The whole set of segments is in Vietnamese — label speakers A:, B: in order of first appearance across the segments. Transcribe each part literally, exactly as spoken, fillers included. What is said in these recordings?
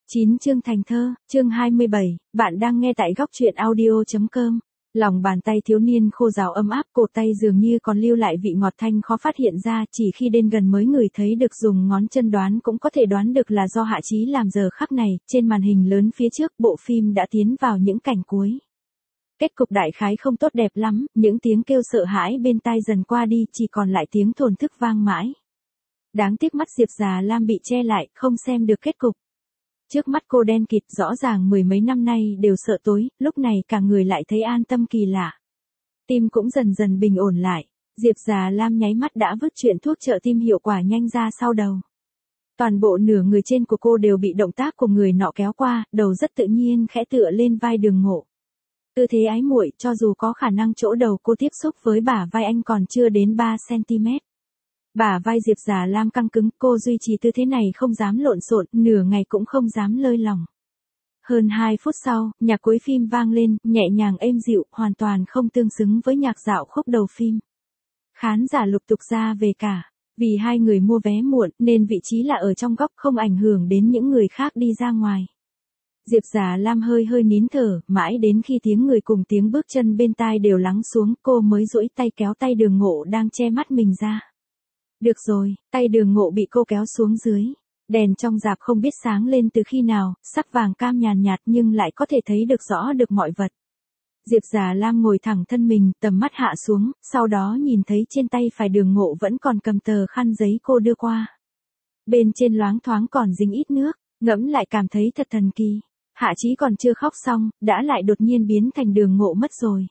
A: chín chương thành thơ, chương hai mươi bảy, bạn đang nghe tại góc truyện audio.com. Lòng bàn tay thiếu niên khô ráo ấm áp, cột tay dường như còn lưu lại vị ngọt thanh khó phát hiện ra, chỉ khi đến gần mới ngửi thấy được, dùng ngón chân đoán cũng có thể đoán được là do Hạ Chí làm. Giờ khắc này, trên màn hình lớn phía trước, bộ phim đã tiến vào những cảnh cuối. Kết cục đại khái không tốt đẹp lắm, những tiếng kêu sợ hãi bên tai dần qua đi, chỉ còn lại tiếng thổn thức vang mãi. Đáng tiếc mắt Diệp Già Lam bị che lại, không xem được kết cục. Trước mắt cô đen kịt, rõ ràng mười mấy năm nay đều sợ tối, lúc này cả người lại thấy an tâm kỳ lạ. Tim cũng dần dần bình ổn lại, Diệp Già Lam nháy mắt đã vứt chuyện thuốc trợ tim hiệu quả nhanh ra sau đầu. Toàn bộ nửa người trên của cô đều bị động tác của người nọ kéo qua, đầu rất tự nhiên khẽ tựa lên vai Đường Ngộ. Tư thế ái muội, cho dù có khả năng chỗ đầu cô tiếp xúc với bả vai anh còn chưa đến ba xăng-ti-mét. Bả vai Diệp Già Lam căng cứng, cô duy trì tư thế này không dám lộn xộn, nửa ngày cũng không dám lơi lỏng. Hơn hai phút sau, nhạc cuối phim vang lên, nhẹ nhàng êm dịu, hoàn toàn không tương xứng với nhạc dạo khúc đầu phim. Khán giả lục tục ra về cả, vì hai người mua vé muộn nên vị trí là ở trong góc, không ảnh hưởng đến những người khác đi ra ngoài. Diệp Già Lam hơi hơi nín thở, mãi đến khi tiếng người cùng tiếng bước chân bên tai đều lắng xuống, cô mới duỗi tay kéo tay Đường Ngộ đang che mắt mình ra. Được rồi, tay Đường Ngộ bị cô kéo xuống dưới. Đèn trong rạp không biết sáng lên từ khi nào, sắc vàng cam nhàn nhạt nhưng lại có thể thấy được rõ được mọi vật. Diệp Già Lam ngồi thẳng thân mình, tầm mắt hạ xuống, sau đó nhìn thấy trên tay phải Đường Ngộ vẫn còn cầm tờ khăn giấy cô đưa qua. Bên trên loáng thoáng còn dính ít nước, ngẫm lại cảm thấy thật thần kỳ. Hạ Chí còn chưa khóc xong, đã lại đột nhiên biến thành Đường Ngộ mất rồi.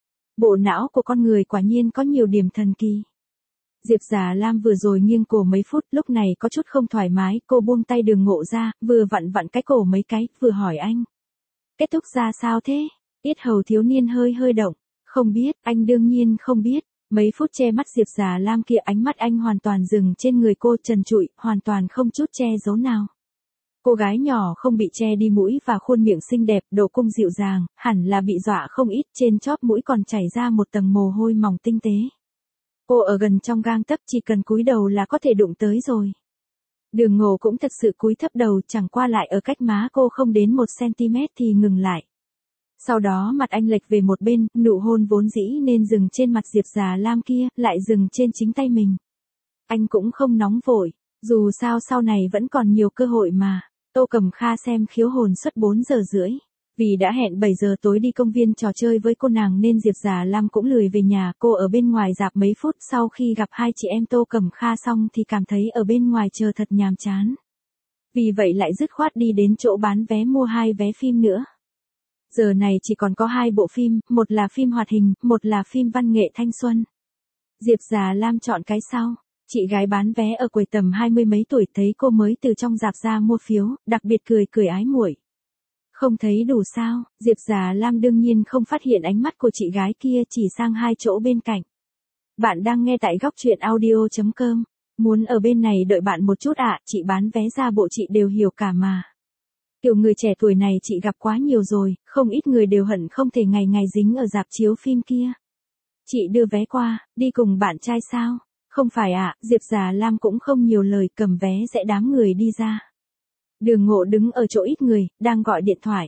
A: Bộ não của con người quả nhiên có nhiều điểm thần kỳ. Diệp Già Lam vừa rồi nghiêng cổ mấy phút, lúc này có chút không thoải mái, cô buông tay Đường Ngộ ra, vừa vặn vặn cái cổ mấy cái, vừa hỏi anh. Kết thúc ra sao thế? Yết hầu thiếu niên hơi hơi động. Không biết, anh đương nhiên không biết. Mấy phút che mắt Diệp Già Lam kia, ánh mắt anh hoàn toàn dừng trên người cô, trần trụi, hoàn toàn không chút che giấu nào. Cô gái nhỏ không bị che đi mũi và khuôn miệng xinh đẹp, độ cung dịu dàng, hẳn là bị dọa không ít, trên chóp mũi còn chảy ra một tầng mồ hôi mỏng tinh tế. Cô ở gần trong gang tấc, chỉ cần cúi đầu là có thể đụng tới rồi. Đường Ngộ cũng thật sự cúi thấp đầu, chẳng qua lại ở cách má cô không đến một xăng-ti-mét thì ngừng lại. Sau đó mặt anh lệch về một bên, nụ hôn vốn dĩ nên dừng trên mặt Diệp Già Lam kia, lại dừng trên chính tay mình. Anh cũng không nóng vội, dù sao sau này vẫn còn nhiều cơ hội mà. Tô Cẩm Kha xem khiếu hồn suốt bốn giờ rưỡi. Vì đã hẹn bảy giờ tối đi công viên trò chơi với cô nàng nên Diệp Già Lam cũng lười về nhà, cô ở bên ngoài rạp mấy phút, sau khi gặp hai chị em Tô Cẩm Kha xong thì cảm thấy ở bên ngoài chờ thật nhàm chán. Vì vậy lại dứt khoát đi đến chỗ bán vé mua hai vé phim nữa. Giờ này chỉ còn có hai bộ phim, một là phim hoạt hình, một là phim văn nghệ thanh xuân. Diệp Già Lam chọn cái sau. Chị gái bán vé ở quầy tầm hai mươi mấy tuổi thấy cô mới từ trong rạp ra mua phiếu, đặc biệt cười cười ái muội. Không thấy đủ sao? Diệp Già Lam đương nhiên không phát hiện ánh mắt của chị gái kia, chỉ sang hai chỗ bên cạnh. Bạn đang nghe tại góc truyện audio.com. Muốn ở bên này đợi bạn một chút ạ, à, chị bán vé ra bộ chị đều hiểu cả mà. Kiểu người trẻ tuổi này chị gặp quá nhiều rồi, không ít người đều hận không thể ngày ngày dính ở rạp chiếu phim kia. Chị đưa vé qua, đi cùng bạn trai sao? Không phải ạ, à, Diệp Già Lam cũng không nhiều lời, cầm vé dãy đám người đi ra. Đường Ngộ đứng ở chỗ ít người, đang gọi điện thoại.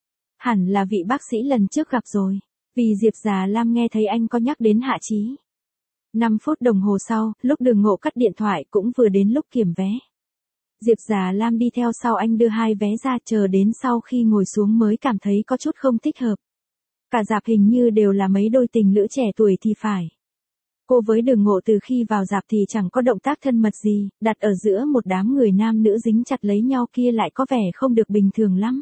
A: Hẳn là vị bác sĩ lần trước gặp rồi, vì Diệp Già Lam nghe thấy anh có nhắc đến Hạ Chí. năm phút đồng hồ sau, lúc Đường Ngộ cắt điện thoại cũng vừa đến lúc kiểm vé. Diệp Già Lam đi theo sau anh đưa hai vé ra, chờ đến sau khi ngồi xuống mới cảm thấy có chút không thích hợp. Cả rạp hình như đều là mấy đôi tình lữ trẻ tuổi thì phải. Cô với Đường Ngộ từ khi vào rạp thì chẳng có động tác thân mật gì, đặt ở giữa một đám người nam nữ dính chặt lấy nhau kia lại có vẻ không được bình thường lắm.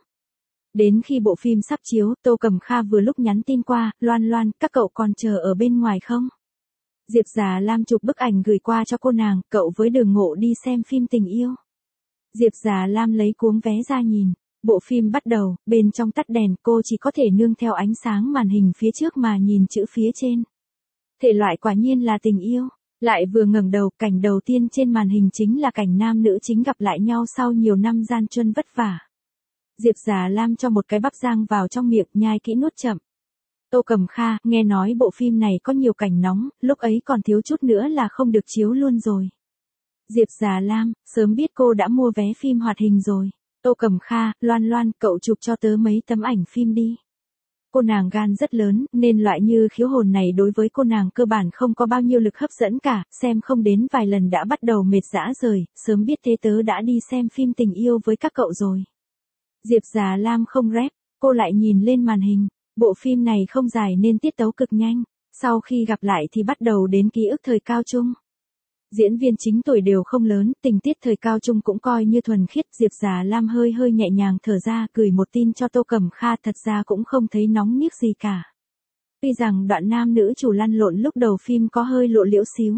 A: Đến khi bộ phim sắp chiếu, Tô Cẩm Kha vừa lúc nhắn tin qua, Loan Loan, các cậu còn chờ ở bên ngoài không? Diệp Già Lam chụp bức ảnh gửi qua cho cô nàng, cậu với Đường Ngộ đi xem phim tình yêu. Diệp Già Lam lấy cuống vé ra nhìn. Bộ phim bắt đầu, bên trong tắt đèn, cô chỉ có thể nương theo ánh sáng màn hình phía trước mà nhìn chữ phía trên. Thể loại quả nhiên là tình yêu. Lại vừa ngẩng đầu, cảnh đầu tiên trên màn hình chính là cảnh nam nữ chính gặp lại nhau sau nhiều năm gian truân vất vả. Diệp Già Lam cho một cái bắp rang vào trong miệng, nhai kỹ nuốt chậm. Tô Cẩm Kha, nghe nói bộ phim này có nhiều cảnh nóng, lúc ấy còn thiếu chút nữa là không được chiếu luôn rồi. Diệp Già Lam, sớm biết cô đã mua vé phim hoạt hình rồi. Tô Cẩm Kha, Loan Loan, cậu chụp cho tớ mấy tấm ảnh phim đi. Cô nàng gan rất lớn, nên loại như khiếu hồn này đối với cô nàng cơ bản không có bao nhiêu lực hấp dẫn cả, xem không đến vài lần đã bắt đầu mệt dã rời, sớm biết thế tớ đã đi xem phim tình yêu với các cậu rồi. Diệp Già Lam không rep, cô lại nhìn lên màn hình, bộ phim này không dài nên tiết tấu cực nhanh, sau khi gặp lại thì bắt đầu đến ký ức thời cao trung. Diễn viên chính tuổi đều không lớn, tình tiết thời cao trung cũng coi như thuần khiết. Diệp Già Lam hơi hơi nhẹ nhàng thở ra, gửi một tin cho Tô Cẩm Kha, thật ra cũng không thấy nóng niếc gì cả. Tuy rằng đoạn nam nữ chủ lăn lộn lúc đầu phim có hơi lộ liễu xíu.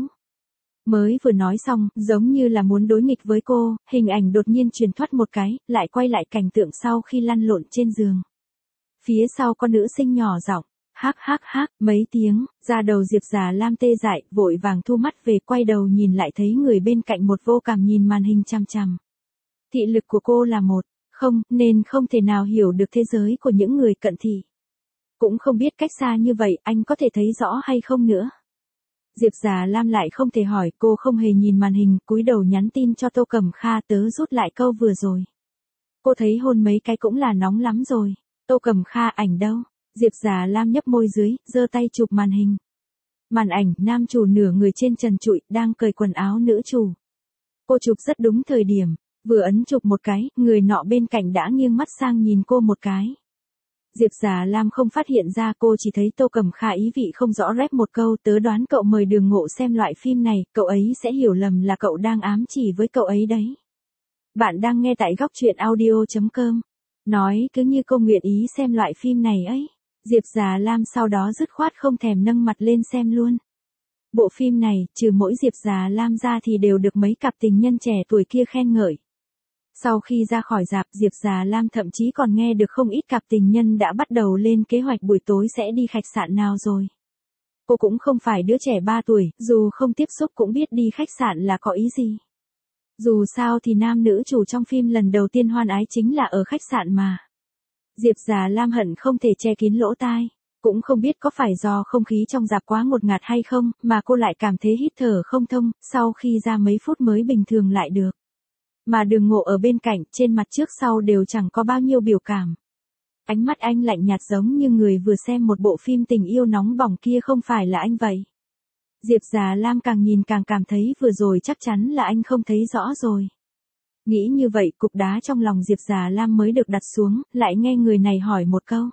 A: Mới vừa nói xong, giống như là muốn đối nghịch với cô, hình ảnh đột nhiên truyền thoát một cái, lại quay lại cảnh tượng sau khi lăn lộn trên giường. Phía sau con nữ sinh nhỏ giọng, hắc hắc hắc, mấy tiếng, ra đầu Diệp Già Lam tê dại, vội vàng thu mắt về, quay đầu nhìn lại thấy người bên cạnh một vô cảm nhìn màn hình chằm chằm. Thị lực của cô là một, không, nên không thể nào hiểu được thế giới của những người cận thị. Cũng không biết cách xa như vậy anh có thể thấy rõ hay không nữa. Diệp Già Lam lại không thể hỏi, cô không hề nhìn màn hình, cúi đầu nhắn tin cho Tô Cẩm Kha, tớ rút lại câu vừa rồi. Cô thấy hôn mấy cái cũng là nóng lắm rồi. Tô Cẩm Kha, ảnh đâu? Diệp Già Lam nhấp môi dưới, giơ tay chụp màn hình. Màn ảnh, nam chủ nửa người trên trần trụi, đang cởi quần áo nữ chủ. Cô chụp rất đúng thời điểm, vừa ấn chụp một cái, người nọ bên cạnh đã nghiêng mắt sang nhìn cô một cái. Diệp Già Lam không phát hiện ra, cô chỉ thấy Tô Cẩm Kha ý vị không rõ rép một câu, tớ đoán cậu mời Đường Ngộ xem loại phim này, cậu ấy sẽ hiểu lầm là cậu đang ám chỉ với cậu ấy đấy. Bạn đang nghe tại góc truyện audio chấm com. Nói cứ như cô nguyện ý xem loại phim này ấy. Diệp Già Lam sau đó dứt khoát không thèm nâng mặt lên xem luôn. Bộ phim này, trừ mỗi Diệp Già Lam ra thì đều được mấy cặp tình nhân trẻ tuổi kia khen ngợi. Sau khi ra khỏi rạp, Diệp Già Lam thậm chí còn nghe được không ít cặp tình nhân đã bắt đầu lên kế hoạch buổi tối sẽ đi khách sạn nào rồi. Cô cũng không phải đứa trẻ ba tuổi, dù không tiếp xúc cũng biết đi khách sạn là có ý gì. Dù sao thì nam nữ chủ trong phim lần đầu tiên hoan ái chính là ở khách sạn mà. Diệp Già Lam hận không thể che kín lỗ tai. Cũng không biết có phải do không khí trong rạp quá ngột ngạt hay không, mà cô lại cảm thấy hít thở không thông, sau khi ra mấy phút mới bình thường lại được. Mà Đường Ngộ ở bên cạnh, trên mặt trước sau đều chẳng có bao nhiêu biểu cảm. Ánh mắt anh lạnh nhạt giống như người vừa xem một bộ phim tình yêu nóng bỏng kia không phải là anh vậy. Diệp Già Lam càng nhìn càng cảm thấy vừa rồi chắc chắn là anh không thấy rõ rồi. Nghĩ như vậy, cục đá trong lòng Diệp Già Lam mới được đặt xuống, lại nghe người này hỏi một câu.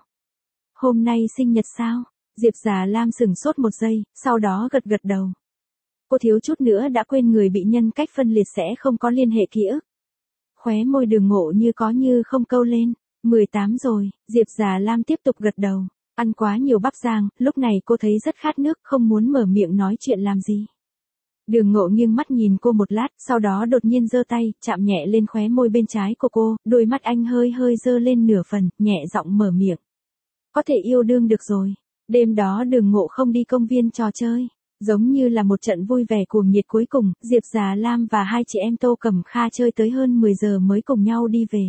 A: Hôm nay sinh nhật sao? Diệp Già Lam sửng sốt một giây, sau đó gật gật đầu. Cô thiếu chút nữa đã quên người bị nhân cách phân liệt sẽ không có liên hệ ký ức. Khóe môi Đường Ngộ như có như không câu lên. mười tám rồi, Diệp Già Lam tiếp tục gật đầu. Ăn quá nhiều bắp rang, lúc này cô thấy rất khát nước, không muốn mở miệng nói chuyện làm gì. Đường Ngộ nghiêng mắt nhìn cô một lát, sau đó đột nhiên giơ tay, chạm nhẹ lên khóe môi bên trái của cô, đôi mắt anh hơi hơi giơ lên nửa phần, nhẹ giọng mở miệng. Có thể yêu đương được rồi. Đêm đó Đường Ngộ không đi công viên trò chơi. Giống như là một trận vui vẻ cuồng nhiệt cuối cùng, Diệp Già Lam và hai chị em Tô Cẩm Kha chơi tới hơn mười giờ mới cùng nhau đi về.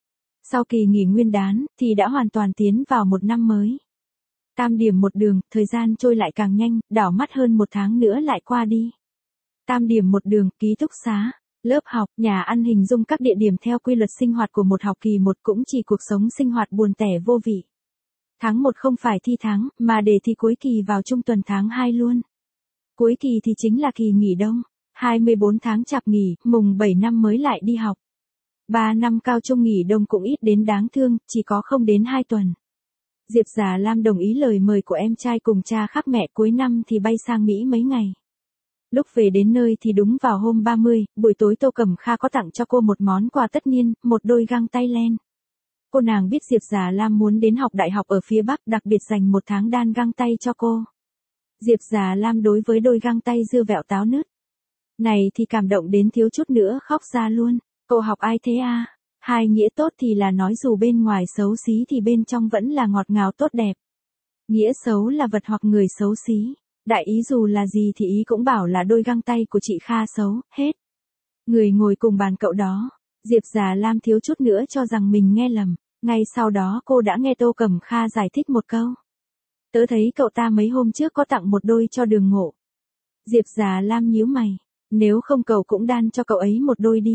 A: Sau kỳ nghỉ nguyên đán, thì đã hoàn toàn tiến vào một năm mới. Tam điểm một đường, thời gian trôi lại càng nhanh, đảo mắt hơn một tháng nữa lại qua đi. Tam điểm một đường, ký túc xá, lớp học, nhà ăn, hình dung các địa điểm theo quy luật sinh hoạt của một học kỳ một, cũng chỉ cuộc sống sinh hoạt buồn tẻ vô vị. Tháng một không phải thi tháng, mà để thi cuối kỳ vào trung tuần tháng hai luôn. Cuối kỳ thì chính là kỳ nghỉ đông, hai mươi bốn tháng chạp nghỉ, mùng bảy năm mới lại đi học. ba năm cao trung nghỉ đông cũng ít đến đáng thương, chỉ có không đến hai tuần. Diệp Già Lam đồng ý lời mời của em trai cùng cha khác mẹ, cuối năm thì bay sang Mỹ mấy ngày. Lúc về đến nơi thì đúng vào hôm ba mươi, buổi tối Tô Cẩm Kha có tặng cho cô một món quà tất niên, một đôi găng tay len. Cô nàng biết Diệp Già Lam muốn đến học đại học ở phía Bắc, đặc biệt dành một tháng đan găng tay cho cô. Diệp Già Lam đối với đôi găng tay dưa vẹo táo nứt này thì cảm động đến thiếu chút nữa khóc ra luôn. Cô học ai thế à? Hai nghĩa tốt thì là nói dù bên ngoài xấu xí thì bên trong vẫn là ngọt ngào tốt đẹp. Nghĩa xấu là vật hoặc người xấu xí. Đại ý dù là gì thì ý cũng bảo là đôi găng tay của chị Kha xấu, hết. Người ngồi cùng bàn cậu đó, Diệp Già Lam thiếu chút nữa cho rằng mình nghe lầm. Ngay sau đó cô đã nghe Tô Cẩm Kha giải thích một câu. Tớ thấy cậu ta mấy hôm trước có tặng một đôi cho Đường Ngộ. Diệp Già Lam nhíu mày. Nếu không cậu cũng đan cho cậu ấy một đôi đi.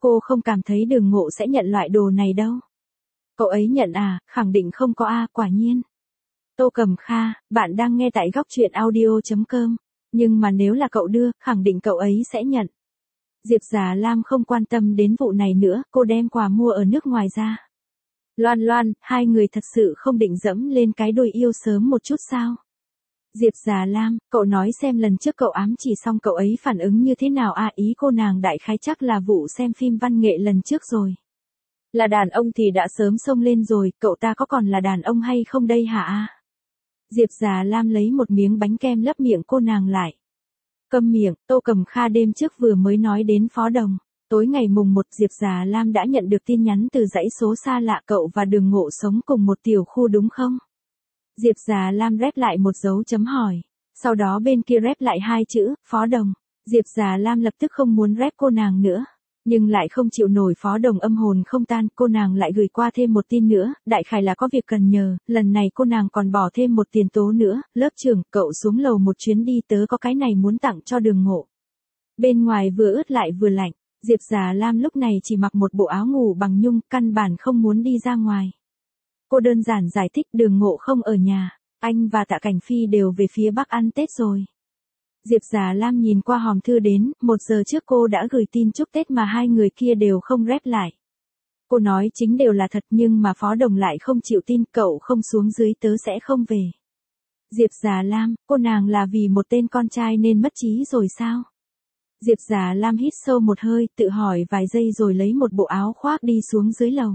A: cô không cảm thấy Đường Ngộ sẽ nhận loại đồ này đâu. Cậu ấy nhận à, khẳng định không có a, quả nhiên. Tô Cẩm Kha, bạn đang nghe tại góc truyện audio.com. Nhưng mà nếu là cậu đưa, khẳng định cậu ấy sẽ nhận. Diệp Già Lam không quan tâm đến vụ này nữa, cô đem quà mua ở nước ngoài ra. Loan Loan, hai người thật sự không định dẫm lên cái đôi yêu sớm một chút sao? Diệp Già Lam, cậu nói xem lần trước cậu ám chỉ xong cậu ấy phản ứng như thế nào à, ý cô nàng đại khái chắc là vụ xem phim văn nghệ lần trước rồi. Là đàn ông thì đã sớm xông lên rồi, cậu ta có còn là đàn ông hay không đây hả a? Diệp Già Lam lấy một miếng bánh kem lấp miệng cô nàng lại. Câm miệng, Tô Cẩm Kha đêm trước vừa mới nói đến Phó Đồng. Tối ngày mùng một Diệp Già Lam đã nhận được tin nhắn từ dãy số xa lạ, cậu và Đường Ngộ sống cùng một tiểu khu đúng không? Diệp Già Lam rep lại một dấu chấm hỏi. Sau đó bên kia rep lại hai chữ, Phó Đồng. Diệp Già Lam lập tức không muốn rep cô nàng nữa. Nhưng lại không chịu nổi Phó Đồng âm hồn không tan, cô nàng lại gửi qua thêm một tin nữa, đại khái là có việc cần nhờ, lần này cô nàng còn bỏ thêm một tiền tố nữa, lớp trưởng, cậu xuống lầu một chuyến đi, tớ có cái này muốn tặng cho Đường Ngộ. Bên ngoài vừa ướt lại vừa lạnh, Diệp Già Lam lúc này chỉ mặc một bộ áo ngủ bằng nhung, căn bản không muốn đi ra ngoài. Cô đơn giản giải thích Đường Ngộ không ở nhà, anh và Tạ Cảnh Phi đều về phía Bắc ăn Tết rồi. Diệp Già Lam nhìn qua hòm thư đến, một giờ trước cô đã gửi tin chúc Tết mà hai người kia đều không rep lại. Cô nói chính đều là thật nhưng mà Phó Đồng lại không chịu tin, cậu không xuống dưới tớ sẽ không về. Diệp Già Lam, cô nàng là vì một tên con trai nên mất trí rồi sao? Diệp Già Lam hít sâu một hơi, tự hỏi vài giây rồi lấy một bộ áo khoác đi xuống dưới lầu.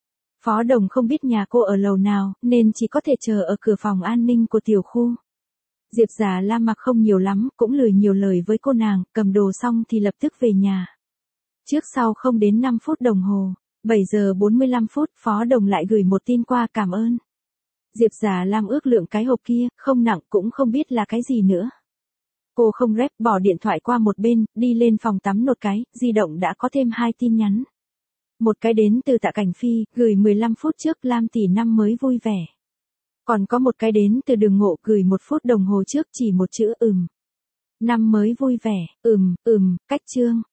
A: Phó Đồng không biết nhà cô ở lầu nào, nên chỉ có thể chờ ở cửa phòng an ninh của tiểu khu. Diệp Già Lam mặc không nhiều lắm, cũng lười nhiều lời với cô nàng, cầm đồ xong thì lập tức về nhà. Trước sau không đến năm phút đồng hồ, bảy giờ bốn mươi lăm phút, Phó Đồng lại gửi một tin qua cảm ơn. Diệp Già Lam ước lượng cái hộp kia, không nặng cũng không biết là cái gì nữa. Cô không rep, bỏ điện thoại qua một bên, đi lên phòng tắm nốt cái, di động đã có thêm hai tin nhắn. Một cái đến từ Tạ Cảnh Phi, gửi mười lăm phút trước, Lam tỷ năm mới vui vẻ. Còn có một cái đến từ Đường Ngộ, gửi một phút đồng hồ trước, chỉ một chữ ừm. Năm mới vui vẻ, ừm, ừm, cách chương.